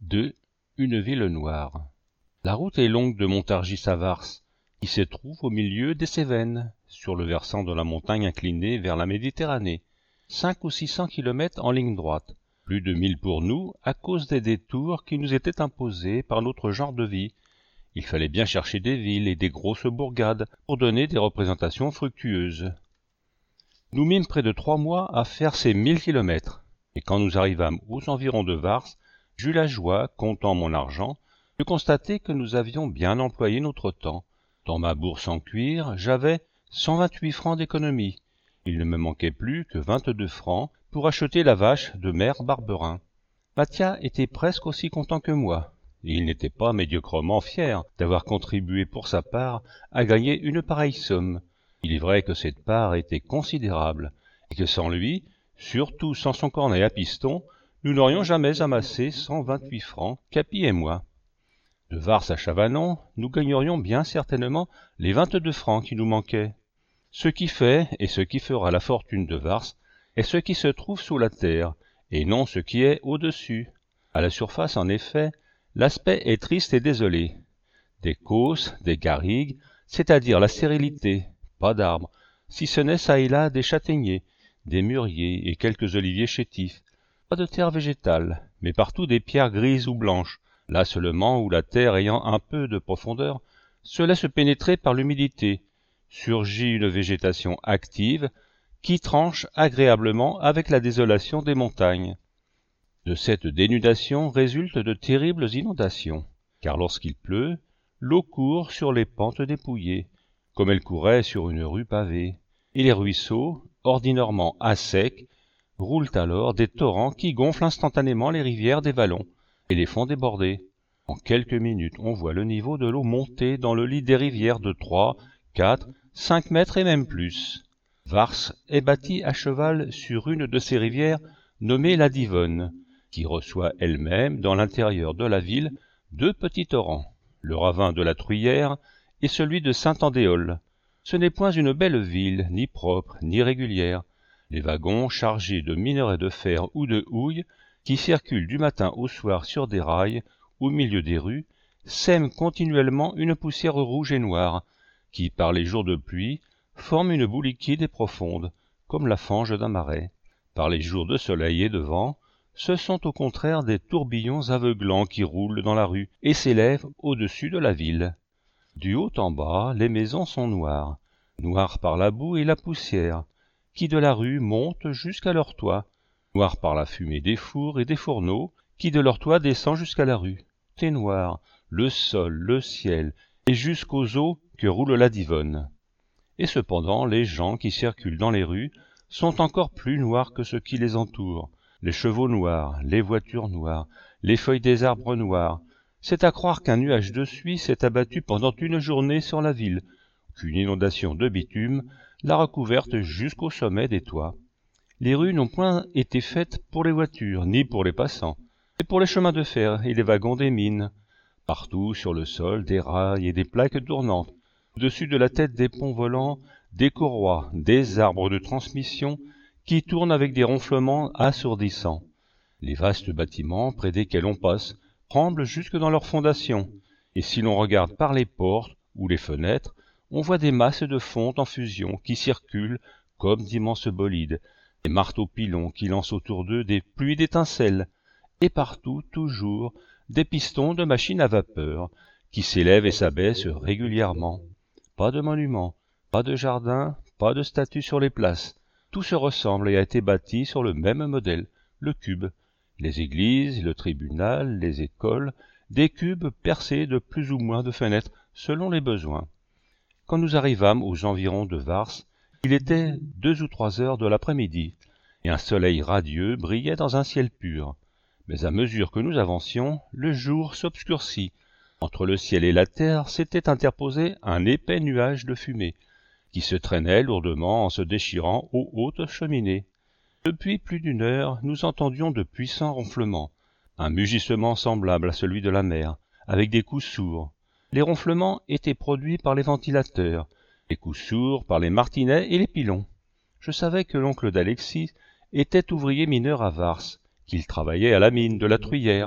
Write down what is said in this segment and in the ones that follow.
2. Une ville noire. La route est longue de Montargis à Vars, qui se trouve au milieu des Cévennes, sur le versant de la montagne inclinée vers la Méditerranée. 500 ou 600 kilomètres en ligne droite. Plus de 1000 pour nous, à cause des détours qui nous étaient imposés par notre genre de vie. Il fallait bien chercher des villes et des grosses bourgades pour donner des représentations fructueuses. Nous mîmes près de 3 mois à faire ces 1000 kilomètres, et quand nous arrivâmes aux environs de Vars, j'eus la joie, comptant mon argent, de constater que nous avions bien employé notre temps. Dans ma bourse en cuir, j'avais 128 francs d'économie. Il ne me manquait plus que 22 francs pour acheter la vache de mère Barberin. Mathia était presque aussi content que moi, et il n'était pas médiocrement fier d'avoir contribué pour sa part à gagner une pareille somme. Il est vrai que cette part était considérable, et que sans lui, surtout sans son cornet à piston, nous n'aurions jamais amassé 128 francs, Capi et moi. De Vars à Chavanon, nous gagnerions bien certainement les 22 francs qui nous manquaient. Ce qui fait et ce qui fera la fortune de Vars est ce qui se trouve sous la terre, et non ce qui est au-dessus. À la surface, en effet, l'aspect est triste et désolé. Des causses, des garrigues, c'est-à-dire la stérilité, pas d'arbres, si ce n'est çà et là des châtaigniers, des mûriers et quelques oliviers chétifs. Pas de terre végétale, mais partout des pierres grises ou blanches, là seulement où la terre ayant un peu de profondeur se laisse pénétrer par l'humidité, surgit une végétation active qui tranche agréablement avec la désolation des montagnes. De cette dénudation résultent de terribles inondations, car lorsqu'il pleut, l'eau court sur les pentes dépouillées, comme elle courait sur une rue pavée, et les ruisseaux, ordinairement à sec, roulent alors des torrents qui gonflent instantanément les rivières des vallons et les font déborder. En quelques minutes, on voit le niveau de l'eau monter dans le lit des rivières de 3, 4, 5 mètres et même plus. Vars est bâtie à cheval sur une de ces rivières nommée la Divonne, qui reçoit elle-même dans l'intérieur de la ville 2 petits torrents, le ravin de la Truyère et celui de Saint-Andéol. Ce n'est point une belle ville, ni propre, ni régulière. Les wagons chargés de minerais de fer ou de houille, qui circulent du matin au soir sur des rails, au milieu des rues, sèment continuellement une poussière rouge et noire, qui, par les jours de pluie, forme une boue liquide et profonde, comme la fange d'un marais. Par les jours de soleil et de vent, ce sont au contraire des tourbillons aveuglants qui roulent dans la rue et s'élèvent au-dessus de la ville. Du haut en bas, les maisons sont noires, noires par la boue et la poussière, qui de la rue montent jusqu'à leur toit, noires par la fumée des fours et des fourneaux, qui de leur toit descend jusqu'à la rue. Tout noir, le sol, le ciel, et jusqu'aux eaux que roule la Divonne. Et cependant, les gens qui circulent dans les rues sont encore plus noirs que ceux qui les entourent. Les chevaux noirs, les voitures noires, les feuilles des arbres noires. C'est à croire qu'un nuage de suie s'est abattu pendant une journée sur la ville, qu'une inondation de bitume l'a recouverte jusqu'au sommet des toits. Les rues n'ont point été faites pour les voitures, ni pour les passants, mais pour les chemins de fer et les wagons des mines. Partout sur le sol, des rails et des plaques tournantes, au-dessus de la tête des ponts volants, des courroies, des arbres de transmission qui tournent avec des ronflements assourdissants. Les vastes bâtiments près desquels on passe tremblent jusque dans leurs fondations, et si l'on regarde par les portes ou les fenêtres, on voit des masses de fonte en fusion qui circulent comme d'immenses bolides, des marteaux-pilons qui lancent autour d'eux des pluies d'étincelles, et partout, toujours, des pistons de machines à vapeur qui s'élèvent et s'abaissent régulièrement. Pas de monuments, pas de jardins, pas de statues sur les places. Tout se ressemble et a été bâti sur le même modèle, le cube. Les églises, le tribunal, les écoles, des cubes percés de plus ou moins de fenêtres selon les besoins. Quand nous arrivâmes aux environs de Vars, il était 2 ou 3 heures de l'après-midi, et un soleil radieux brillait dans un ciel pur. Mais à mesure que nous avancions, le jour s'obscurcit. Entre le ciel et la terre s'était interposé un épais nuage de fumée, qui se traînait lourdement en se déchirant aux hautes cheminées. Depuis plus d'1 heure, nous entendions de puissants ronflements, un mugissement semblable à celui de la mer, avec des coups sourds. Les ronflements étaient produits par les ventilateurs, les coups sourds par les martinets et les pilons. Je savais que l'oncle d'Alexis était ouvrier mineur à Vars, qu'il travaillait à la mine de la Truyère,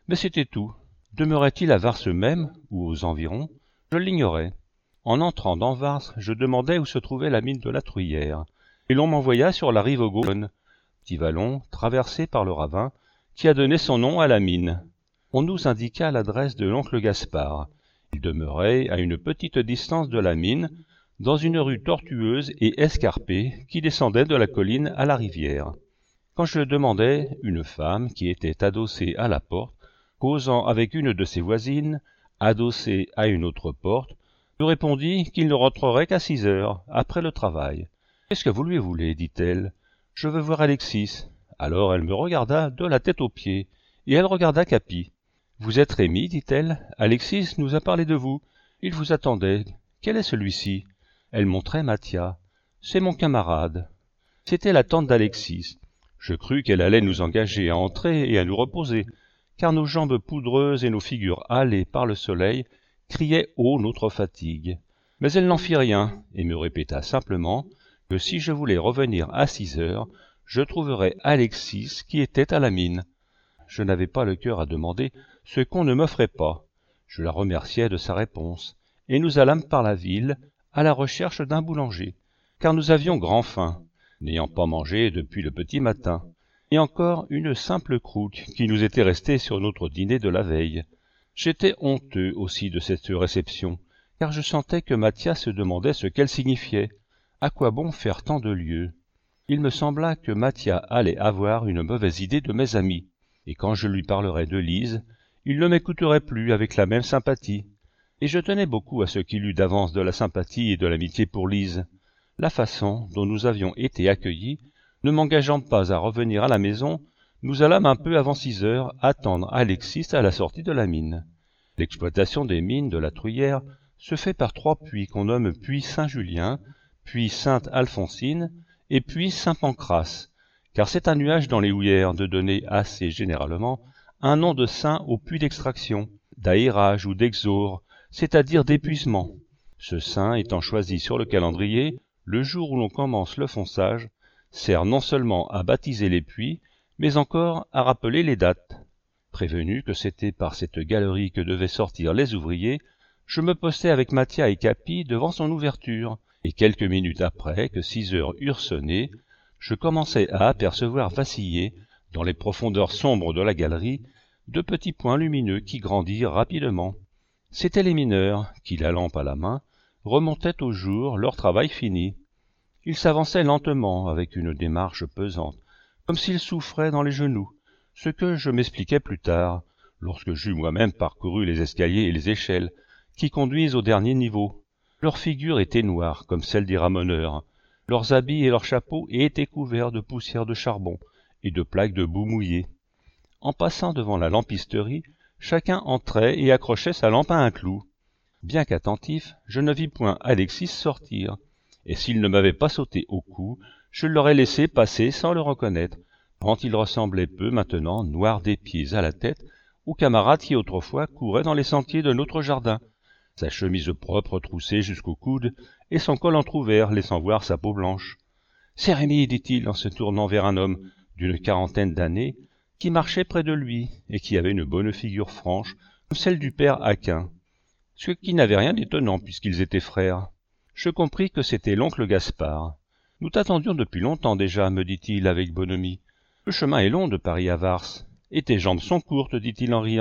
Mais c'était tout. Demeurait-il à Vars même, ou aux environs? Je l'ignorais. En entrant dans Vars, je demandai où se trouvait la mine de la Truyère, et l'on m'envoya sur la rive gauche, petit vallon traversé par le ravin, qui a donné son nom à la mine. On nous indiqua l'adresse de l'oncle Gaspard. Il demeurait à une petite distance de la mine, dans une rue tortueuse et escarpée qui descendait de la colline à la rivière. Quand je le demandai, une femme qui était adossée à la porte, causant avec une de ses voisines, adossée à une autre porte, me répondit qu'il ne rentrerait qu'à 6 heures, après le travail. « Qu'est-ce que vous lui voulez ?» dit-elle. « Je veux voir Alexis. » Alors elle me regarda de la tête aux pieds, et elle regarda Capi. « Vous êtes Rémi, dit-elle. Alexis nous a parlé de vous. Il vous attendait. Quel est celui-ci » Elle montrait Mathia. « C'est mon camarade. » C'était la tante d'Alexis. Je crus qu'elle allait nous engager à entrer et à nous reposer, car nos jambes poudreuses et nos figures hâlées par le soleil criaient haut notre fatigue. Mais elle n'en fit rien, et me répéta simplement que si je voulais revenir à 6 heures, je trouverais Alexis qui était à la mine. Je n'avais pas le cœur à demander ce qu'on ne m'offrait pas. Je la remerciai de sa réponse, et nous allâmes par la ville à la recherche d'un boulanger, car nous avions grand faim, n'ayant pas mangé depuis le petit matin, et encore une simple croûte qui nous était restée sur notre dîner de la veille. J'étais honteux aussi de cette réception, car je sentais que Mathia se demandait ce qu'elle signifiait. À quoi bon faire tant de lieux? Il me sembla que Mathia allait avoir une mauvaise idée de mes amis, et quand je lui parlerais de Lise, il ne m'écouterait plus avec la même sympathie. Et je tenais beaucoup à ce qu'il eût d'avance de la sympathie et de l'amitié pour Lise. La façon dont nous avions été accueillis, ne m'engageant pas à revenir à la maison, nous allâmes un peu avant 6 heures attendre Alexis à la sortie de la mine. L'exploitation des mines de la Truyère se fait par 3 puits qu'on nomme puits Saint-Julien, puis Sainte-Alphonsine et puis Saint-Pancrace, car c'est un nuage dans les houillères de donner assez généralement un nom de saint au puits d'extraction, d'aérage ou d'exore, c'est-à-dire d'épuisement. Ce saint étant choisi sur le calendrier, le jour où l'on commence le fonçage, sert non seulement à baptiser les puits, mais encore à rappeler les dates. Prévenu que c'était par cette galerie que devaient sortir les ouvriers, je me postai avec Mathia et Capi devant son ouverture, et quelques minutes après que 6 heures eurent sonné, je commençai à apercevoir vaciller, dans les profondeurs sombres de la galerie, de petits points lumineux qui grandirent rapidement. C'étaient les mineurs, qui, la lampe à la main, remontaient au jour leur travail fini. Ils s'avançaient lentement, avec une démarche pesante, comme s'ils souffraient dans les genoux, ce que je m'expliquai plus tard, lorsque j'eus moi-même parcouru les escaliers et les échelles qui conduisent au dernier niveau. Leurs figures étaient noires, comme celles des ramoneurs. Leurs habits et leurs chapeaux étaient couverts de poussière de charbon et de plaques de boue mouillée. En passant devant la lampisterie, chacun entrait et accrochait sa lampe à un clou. Bien qu'attentif, je ne vis point Alexis sortir, et s'il ne m'avait pas sauté au cou, je l'aurais laissé passer sans le reconnaître, tant il ressemblait peu maintenant, noir des pieds à la tête, aux camarades qui autrefois couraient dans les sentiers de notre jardin, sa chemise propre troussée jusqu'au coude, et son col entr'ouvert laissant voir sa peau blanche. « C'est Rémi, dit-il en se tournant vers un homme d'une 40aine d'années, qui marchait près de lui, et qui avait une bonne figure franche, comme celle du père Aquin, ce qui n'avait rien d'étonnant puisqu'ils étaient frères. Je compris que c'était l'oncle Gaspard. « Nous t'attendions depuis longtemps déjà, me dit-il avec bonhomie. Le chemin est long de Paris à Vars, et tes jambes sont courtes, dit-il en riant. »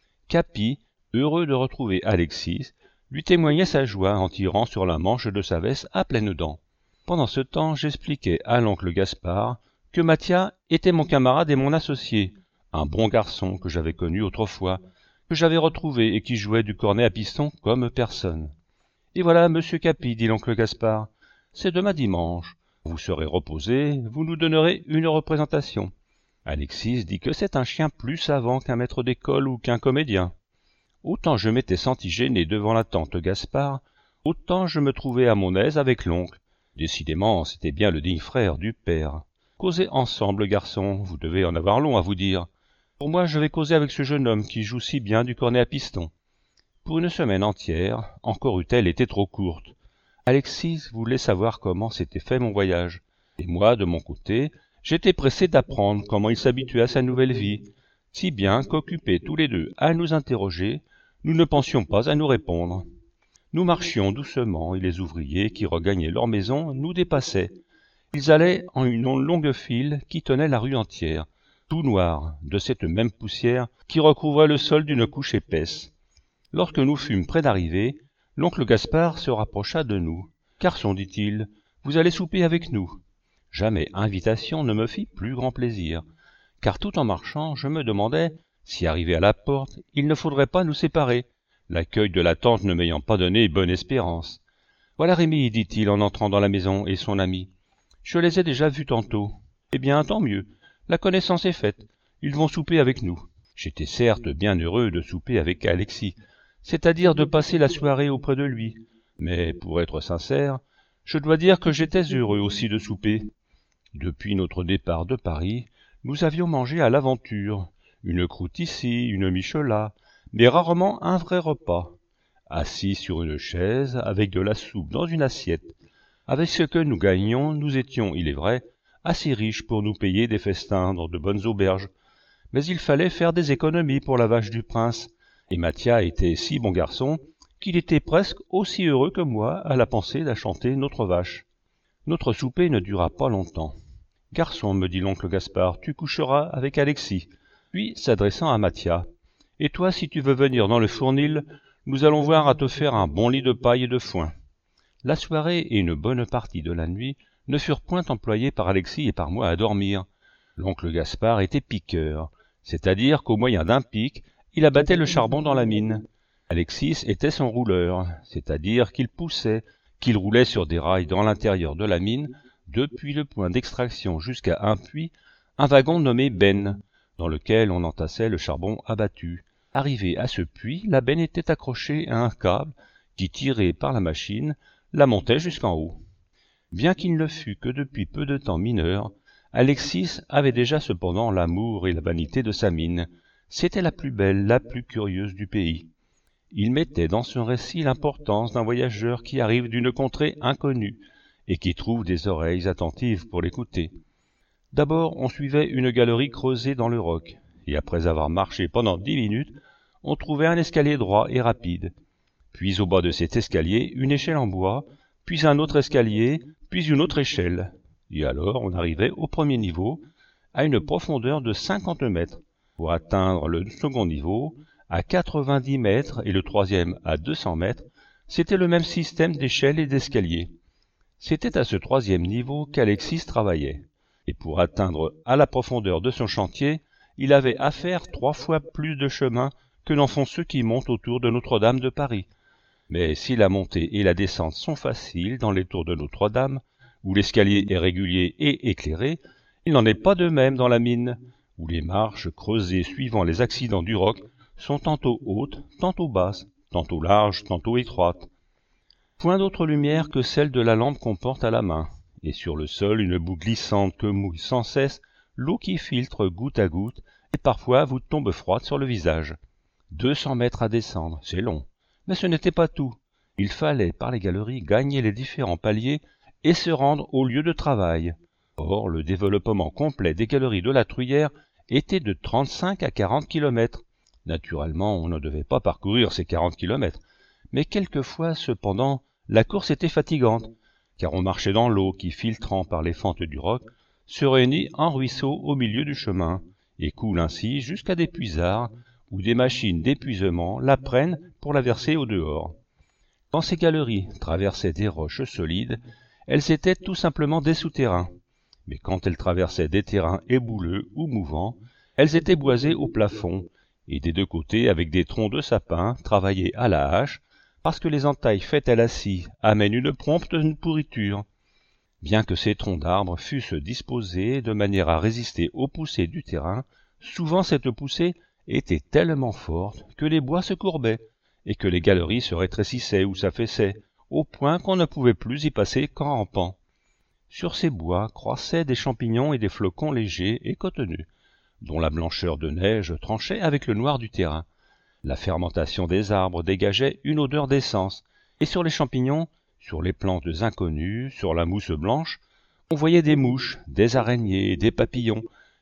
Capi, heureux de retrouver Alexis, lui témoignait sa joie en tirant sur la manche de sa veste à pleines dents. Pendant ce temps, j'expliquai à l'oncle Gaspard que Mathia était mon camarade et mon associé, un bon garçon que j'avais connu autrefois, que j'avais retrouvé et qui jouait du cornet à piston comme personne. « Et voilà, monsieur Capi, dit l'oncle Gaspard, c'est demain dimanche. Vous serez reposé, vous nous donnerez une représentation. » Alexis dit que c'est un chien plus savant qu'un maître d'école ou qu'un comédien. Autant je m'étais senti gêné devant la tante Gaspard, autant je me trouvais à mon aise avec l'oncle. Décidément, c'était bien le digne frère du père. Causez ensemble, garçon, vous devez en avoir long à vous dire. Pour moi, je vais causer avec ce jeune homme qui joue si bien du cornet à piston. Pour une semaine entière, encore eût-elle été trop courte. Alexis voulait savoir comment s'était fait mon voyage, et moi, de mon côté, j'étais pressé d'apprendre comment il s'habituait à sa nouvelle vie, si bien qu'occupés tous les deux à nous interroger, nous ne pensions pas à nous répondre. Nous marchions doucement et les ouvriers qui regagnaient leur maison nous dépassaient. Ils allaient en une longue file qui tenait la rue entière, tout noir, de cette même poussière qui recouvrait le sol d'une couche épaisse. Lorsque nous fûmes près d'arriver, l'oncle Gaspard se rapprocha de nous. « Garçon, dit-il, vous allez souper avec nous. » Jamais invitation ne me fit plus grand plaisir, car tout en marchant, je me demandais si, arrivé à la porte, il ne faudrait pas nous séparer, l'accueil de la tante ne m'ayant pas donné bonne espérance. « Voilà Rémi, dit-il en entrant dans la maison, et son ami. Je les ai déjà vus tantôt. Eh bien, tant mieux, la connaissance est faite, ils vont souper avec nous. » J'étais certes bien heureux de souper avec Alexis, c'est-à-dire de passer la soirée auprès de lui, mais, pour être sincère, je dois dire que j'étais heureux aussi de souper. Depuis notre départ de Paris, nous avions mangé à l'aventure, une croûte ici, une miche-là, mais rarement un vrai repas. Assis sur une chaise, avec de la soupe dans une assiette, avec ce que nous gagnions, nous étions, il est vrai, assez riches pour nous payer des festins dans de bonnes auberges, mais il fallait faire des économies pour la vache du prince, et Mathia était si bon garçon qu'il était presque aussi heureux que moi à la pensée d'acheter notre vache. Notre souper ne dura pas longtemps. « Garçon, me dit l'oncle Gaspard, tu coucheras avec Alexis. » Puis, s'adressant à Mathia, « Et toi, si tu veux venir dans le fournil, nous allons voir à te faire un bon lit de paille et de foin. » La soirée et une bonne partie de la nuit ne furent point employées par Alexis et par moi à dormir. L'oncle Gaspard était piqueur, c'est-à-dire qu'au moyen d'un pic, il abattait le charbon dans la mine. Alexis était son rouleur, c'est-à-dire qu'il poussait, qu'il roulait sur des rails dans l'intérieur de la mine, depuis le point d'extraction jusqu'à un puits, un wagon nommé benne, dans lequel on entassait le charbon abattu. Arrivé à ce puits, la benne était accrochée à un câble qui, tiré par la machine, la montait jusqu'en haut. Bien qu'il ne fût que depuis peu de temps mineur, Alexis avait déjà cependant l'amour et la vanité de sa mine. C'était la plus belle, la plus curieuse du pays. Il mettait dans son récit l'importance d'un voyageur qui arrive d'une contrée inconnue et qui trouve des oreilles attentives pour l'écouter. D'abord, on suivait une galerie creusée dans le roc, et après avoir marché pendant 10 minutes, on trouvait un escalier droit et rapide. Puis au bas de cet escalier, une échelle en bois, puis un autre escalier, puis une autre échelle. Et alors on arrivait au premier niveau, à une profondeur de 50 mètres, pour atteindre le second niveau, à 90 mètres et le troisième à 200 mètres, c'était le même système d'échelles et d'escaliers. C'était à ce troisième niveau qu'Alexis travaillait, et pour atteindre à la profondeur de son chantier, il avait à faire 3 fois plus de chemin que n'en font ceux qui montent autour de Notre-Dame de Paris. Mais si la montée et la descente sont faciles dans les tours de Notre-Dame, où l'escalier est régulier et éclairé, il n'en est pas de même dans la mine, où les marches creusées suivant les accidents du roc sont tantôt hautes, tantôt basses, tantôt larges, tantôt étroites. Point d'autre lumière que celle de la lampe qu'on porte à la main, et sur le sol une boue glissante que mouille sans cesse l'eau qui filtre goutte à goutte, et parfois vous tombe froide sur le visage. 200 mètres à descendre, c'est long, mais ce n'était pas tout. Il fallait, par les galeries, gagner les différents paliers et se rendre au lieu de travail. Or, le développement complet des galeries de la Truyère était de 35 à 40 kilomètres. Naturellement, on ne devait pas parcourir ces 40 kilomètres, mais quelquefois, cependant, la course était fatigante, car on marchait dans l'eau qui, filtrant par les fentes du roc, se réunit en ruisseau au milieu du chemin, et coule ainsi jusqu'à des puisards, où des machines d'épuisement la prennent pour la verser au dehors. Quand ces galeries traversaient des roches solides, elles étaient tout simplement des souterrains, mais quand elles traversaient des terrains ébouleux ou mouvants, elles étaient boisées au plafond, et des deux côtés avec des troncs de sapin travaillés à la hache, parce que les entailles faites à la scie amènent une prompte pourriture. Bien que ces troncs d'arbres fussent disposés de manière à résister aux poussées du terrain, souvent cette poussée était tellement forte que les bois se courbaient, et que les galeries se rétrécissaient ou s'affaissaient, au point qu'on ne pouvait plus y passer qu'en rampant. Sur ces bois croissaient des champignons et des flocons légers et cotonneux, dont la blancheur de neige tranchait avec le noir du terrain. La fermentation des arbres dégageait une odeur d'essence, et sur les champignons, sur les plantes inconnues, sur la mousse blanche, on voyait des mouches, des araignées et des papillons,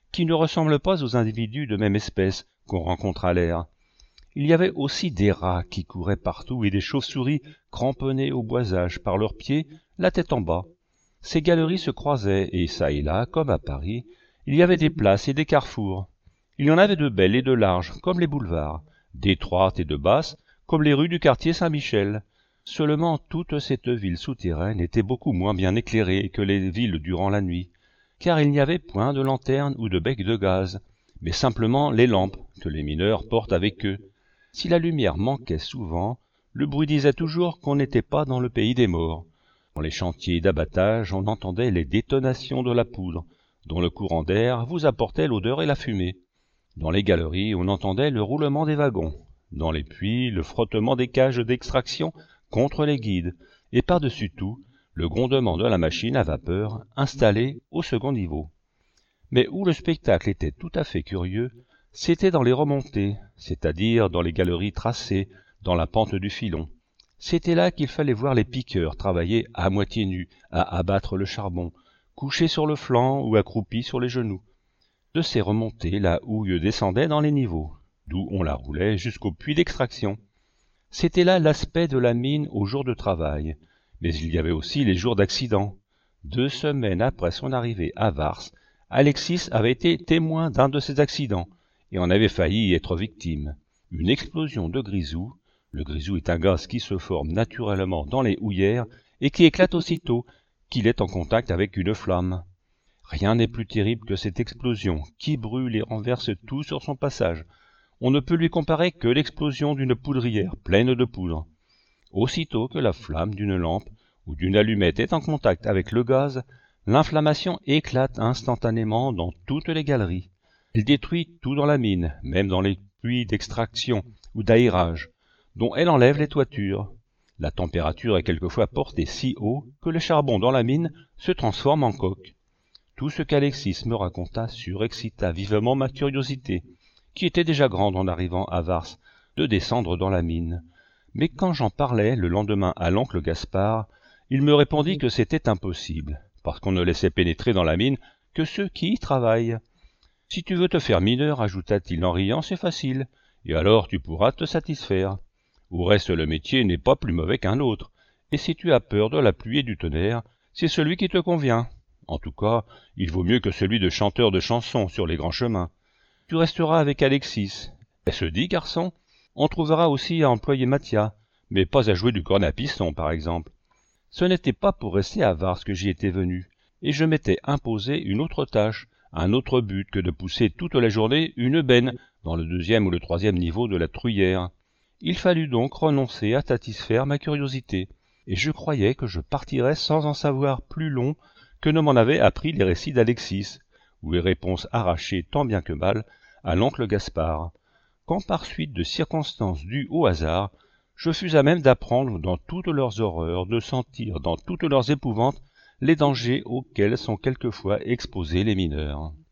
qui ne ressemblent pas aux individus de même espèce qu'on rencontre à l'air. Il y avait aussi des rats qui couraient partout et des chauves-souris cramponnées au boisage par leurs pieds, la tête en bas. Ces galeries se croisaient, et çà et là, comme à Paris, il y avait des places et des carrefours. Il y en avait de belles et de larges, comme les boulevards, d'étroites et de basses, comme les rues du quartier Saint-Michel. Seulement toute cette ville souterraine était beaucoup moins bien éclairée que les villes durant la nuit, car il n'y avait point de lanterne ou de bec de gaz, mais simplement les lampes que les mineurs portent avec eux. Si la lumière manquait souvent, le bruit disait toujours qu'on n'était pas dans le pays des morts. Dans les chantiers d'abattage, on entendait les détonations de la poudre, dont le courant d'air vous apportait l'odeur et la fumée. Dans les galeries, on entendait le roulement des wagons. Dans les puits, le frottement des cages d'extraction contre les guides, et par-dessus tout, le grondement de la machine à vapeur installée au second niveau. Mais où le spectacle était tout à fait curieux, c'était dans les remontées, c'est-à-dire dans les galeries tracées, dans la pente du filon. C'était là qu'il fallait voir les piqueurs travailler à moitié nus, à abattre le charbon, couchés sur le flanc ou accroupis sur les genoux. De ces remontées, la houille descendait dans les niveaux, d'où on la roulait jusqu'au puits d'extraction. C'était là l'aspect de la mine aux jours de travail, mais il y avait aussi les jours d'accident. 2 semaines après son arrivée à Vars, Alexis avait été témoin d'un de ces accidents, et en avait failli être victime. Une explosion de grisou. Le grisou est un gaz qui se forme naturellement dans les houillères et qui éclate aussitôt qu'il est en contact avec une flamme. Rien n'est plus terrible que cette explosion qui brûle et renverse tout sur son passage. On ne peut lui comparer que l'explosion d'une poudrière pleine de poudre. Aussitôt que la flamme d'une lampe ou d'une allumette est en contact avec le gaz, l'inflammation éclate instantanément dans toutes les galeries. Elle détruit tout dans la mine, même dans les puits d'extraction ou d'aérage, dont elle enlève les toitures. La température est quelquefois portée si haut que le charbon dans la mine se transforme en coke. Tout ce qu'Alexis me raconta surexcita vivement ma curiosité, qui était déjà grande en arrivant à Vars, de descendre dans la mine. Mais quand j'en parlais le lendemain à l'oncle Gaspard, il me répondit que c'était impossible, parce qu'on ne laissait pénétrer dans la mine que ceux qui y travaillent. « Si tu veux te faire mineur, ajouta-t-il en riant, c'est facile, et alors tu pourras te satisfaire. Au reste, le métier n'est pas plus mauvais qu'un autre, et si tu as peur de la pluie et du tonnerre, c'est celui qui te convient. En tout cas, il vaut mieux que celui de chanteur de chansons sur les grands chemins. Tu resteras avec Alexis. Est-ce dit, garçon? On trouvera aussi à employer Mathia, mais pas à jouer du corne à piston, par exemple. Ce n'était pas pour rester à Vars que j'y étais venu, et je m'étais imposé une autre tâche, un autre but que de pousser toute la journée une benne dans le 2e ou le 3e niveau de la Truyère. Il fallut donc renoncer à satisfaire ma curiosité, et je croyais que je partirais sans en savoir plus long que ne m'en avaient appris les récits d'Alexis, ou les réponses arrachées tant bien que mal à l'oncle Gaspard, quand par suite de circonstances dues au hasard, je fus à même d'apprendre dans toutes leurs horreurs, de sentir dans toutes leurs épouvantes les dangers auxquels sont quelquefois exposés les mineurs.